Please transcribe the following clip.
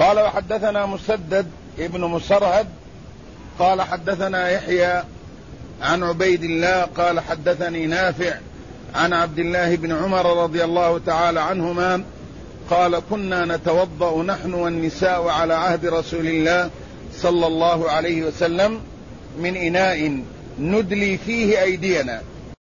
قال وحدثنا مسدد ابن مسرهد قال حدثنا يحيى عن عبيد الله قال حدثني نافع عن عبد الله بن عمر رضي الله تعالى عنهما قال كنا نتوضأ نحن والنساء على عهد رسول الله صلى الله عليه وسلم من إناء ندلي فيه أيدينا